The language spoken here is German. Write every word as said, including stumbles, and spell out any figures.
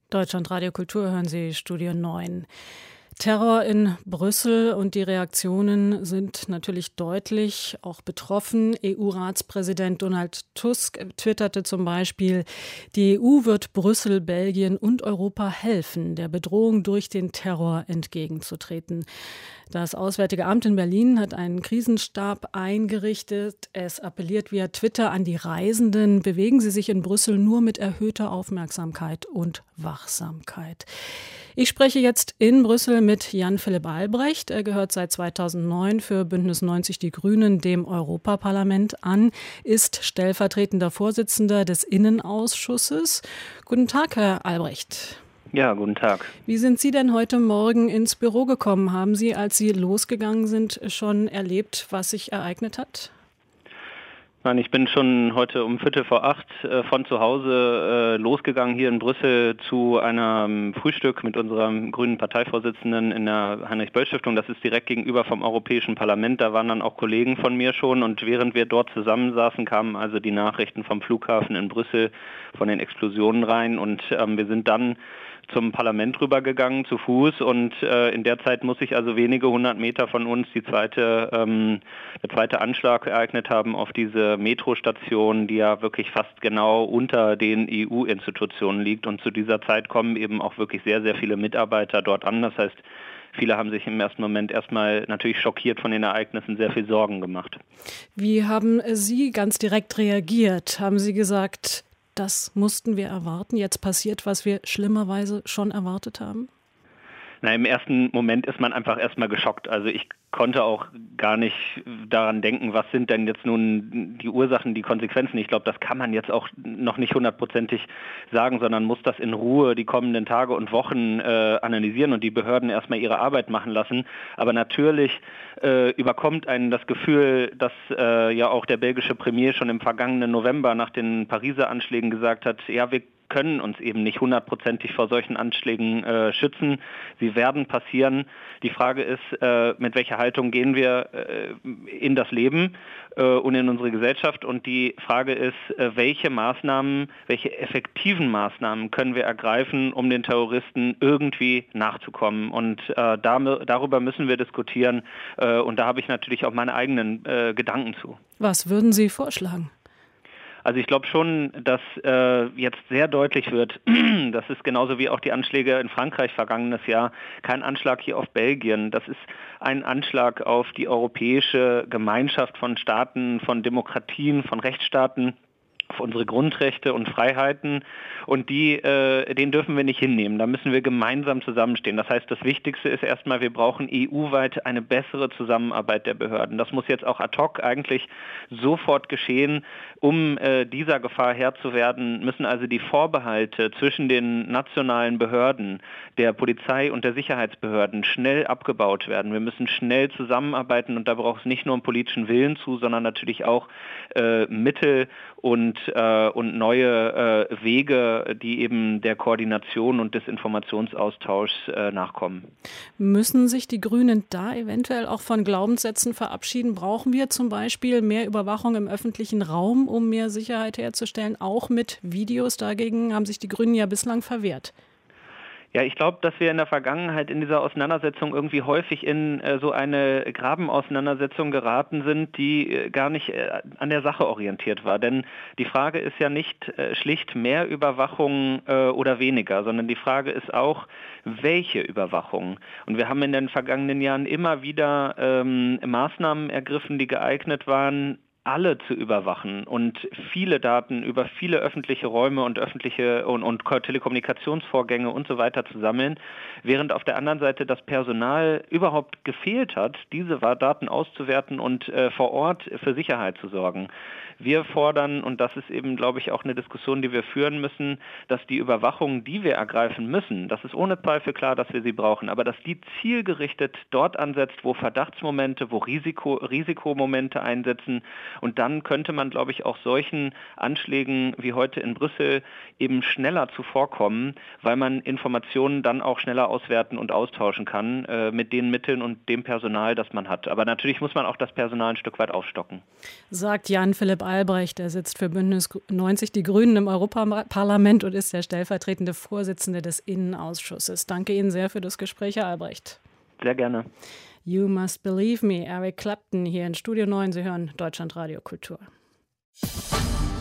Deutschlandradio Kultur hören Sie Studio neun. Terror in Brüssel und die Reaktionen sind natürlich deutlich, auch betroffen. E U-Ratspräsident Donald Tusk twitterte zum Beispiel, die E U wird Brüssel, Belgien und Europa helfen, der Bedrohung durch den Terror entgegenzutreten. Das Auswärtige Amt in Berlin hat einen Krisenstab eingerichtet. Es appelliert via Twitter an die Reisenden, bewegen Sie sich in Brüssel nur mit erhöhter Aufmerksamkeit und Wachsamkeit. Ich spreche jetzt in Brüssel mit Jan-Philipp Albrecht. Er gehört seit zweitausendneun für Bündnis neunzig Die Grünen dem Europaparlament an, ist stellvertretender Vorsitzender des Innenausschusses. Guten Tag, Herr Albrecht. Ja, guten Tag. Wie sind Sie denn heute Morgen ins Büro gekommen? Haben Sie, als Sie losgegangen sind, schon erlebt, was sich ereignet hat? Nein, ich bin schon heute um Viertel vor acht äh, von zu Hause äh, losgegangen hier in Brüssel zu einem Frühstück mit unserem grünen Parteivorsitzenden in der Heinrich-Böll-Stiftung. Das ist direkt gegenüber vom Europäischen Parlament. Da waren dann auch Kollegen von mir schon. Und während wir dort zusammensaßen, kamen also die Nachrichten vom Flughafen in Brüssel von den Explosionen rein. Und ähm, wir sind dann zum Parlament rübergegangen zu Fuß und äh, in der Zeit muss sich also wenige hundert Meter von uns die zweite, ähm, der zweite Anschlag ereignet haben auf diese Metrostation, die ja wirklich fast genau unter den E U-Institutionen liegt, und zu dieser Zeit kommen eben auch wirklich sehr, sehr viele Mitarbeiter dort an. Das heißt, viele haben sich im ersten Moment erstmal natürlich schockiert von den Ereignissen sehr viel Sorgen gemacht. Wie haben Sie ganz direkt reagiert? Haben Sie gesagt, das mussten wir erwarten, jetzt passiert, was wir schlimmerweise schon erwartet haben? Na, im ersten Moment ist man einfach erstmal geschockt. Also ich konnte auch gar nicht daran denken, was sind denn jetzt nun die Ursachen, die Konsequenzen. Ich glaube, das kann man jetzt auch noch nicht hundertprozentig sagen, sondern muss das in Ruhe die kommenden Tage und Wochen äh, analysieren und die Behörden erstmal ihre Arbeit machen lassen. Aber natürlich äh, überkommt einen das Gefühl, dass äh, ja auch der belgische Premier schon im vergangenen November nach den Pariser Anschlägen gesagt hat, ja, wir können uns eben nicht hundertprozentig vor solchen Anschlägen äh, schützen. Sie werden passieren. Die Frage ist, äh, mit welcher Haltung gehen wir äh, in das Leben äh, und in unsere Gesellschaft? Und die Frage ist, äh, welche Maßnahmen, welche effektiven Maßnahmen können wir ergreifen, um den Terroristen irgendwie nachzukommen? Und äh, da, darüber müssen wir diskutieren. Äh, und da habe ich natürlich auch meine eigenen äh, Gedanken zu. Was würden Sie vorschlagen? Also ich glaube schon, dass äh, jetzt sehr deutlich wird, das ist genauso wie auch die Anschläge in Frankreich vergangenes Jahr, kein Anschlag hier auf Belgien. Das ist ein Anschlag auf die europäische Gemeinschaft von Staaten, von Demokratien, von Rechtsstaaten, auf unsere Grundrechte und Freiheiten, und die, äh, den dürfen wir nicht hinnehmen. Da müssen wir gemeinsam zusammenstehen. Das heißt, das Wichtigste ist erstmal, wir brauchen E U-weit eine bessere Zusammenarbeit der Behörden. Das muss jetzt auch ad hoc eigentlich sofort geschehen. Um äh, dieser Gefahr Herr zu werden, müssen also die Vorbehalte zwischen den nationalen Behörden, der Polizei und der Sicherheitsbehörden schnell abgebaut werden. Wir müssen schnell zusammenarbeiten, und da braucht es nicht nur einen politischen Willen zu, sondern natürlich auch äh, Mittel und äh, und neue äh, Wege, die eben der Koordination und des Informationsaustauschs äh, nachkommen. Müssen sich die Grünen da eventuell auch von Glaubenssätzen verabschieden? Brauchen wir zum Beispiel mehr Überwachung im öffentlichen Raum, um mehr Sicherheit herzustellen, auch mit Videos? Dagegen haben sich die Grünen ja bislang verwehrt. Ja, ich glaube, dass wir in der Vergangenheit in dieser Auseinandersetzung irgendwie häufig in äh, so eine Grabenauseinandersetzung geraten sind, die äh, gar nicht äh, an der Sache orientiert war. Denn die Frage ist ja nicht äh, schlicht mehr Überwachung äh, oder weniger, sondern die Frage ist auch, welche Überwachung. Und wir haben in den vergangenen Jahren immer wieder ähm, Maßnahmen ergriffen, die geeignet waren, alle zu überwachen und viele Daten über viele öffentliche Räume und öffentliche und, und Telekommunikationsvorgänge und so weiter zu sammeln, während auf der anderen Seite das Personal überhaupt gefehlt hat, diese Daten auszuwerten und äh, vor Ort für Sicherheit zu sorgen. Wir fordern, und das ist eben, glaube ich, auch eine Diskussion, die wir führen müssen, dass die Überwachung, die wir ergreifen müssen, das ist ohne Zweifel klar, dass wir sie brauchen, aber dass die zielgerichtet dort ansetzt, wo Verdachtsmomente, wo Risiko, Risikomomente einsetzen, Und dann könnte man, glaube ich, auch solchen Anschlägen wie heute in Brüssel eben schneller zuvorkommen, weil man Informationen dann auch schneller auswerten und austauschen kann äh, mit den Mitteln und dem Personal, das man hat. Aber natürlich muss man auch das Personal ein Stück weit aufstocken. Sagt Jan-Philipp Albrecht, der sitzt für Bündnis neunzig Die Grünen im Europaparlament und ist der stellvertretende Vorsitzende des Innenausschusses. Danke Ihnen sehr für das Gespräch, Herr Albrecht. Sehr gerne. You Must Believe Me, Eric Clapton hier in Studio neun. Sie hören Deutschlandradio Kultur.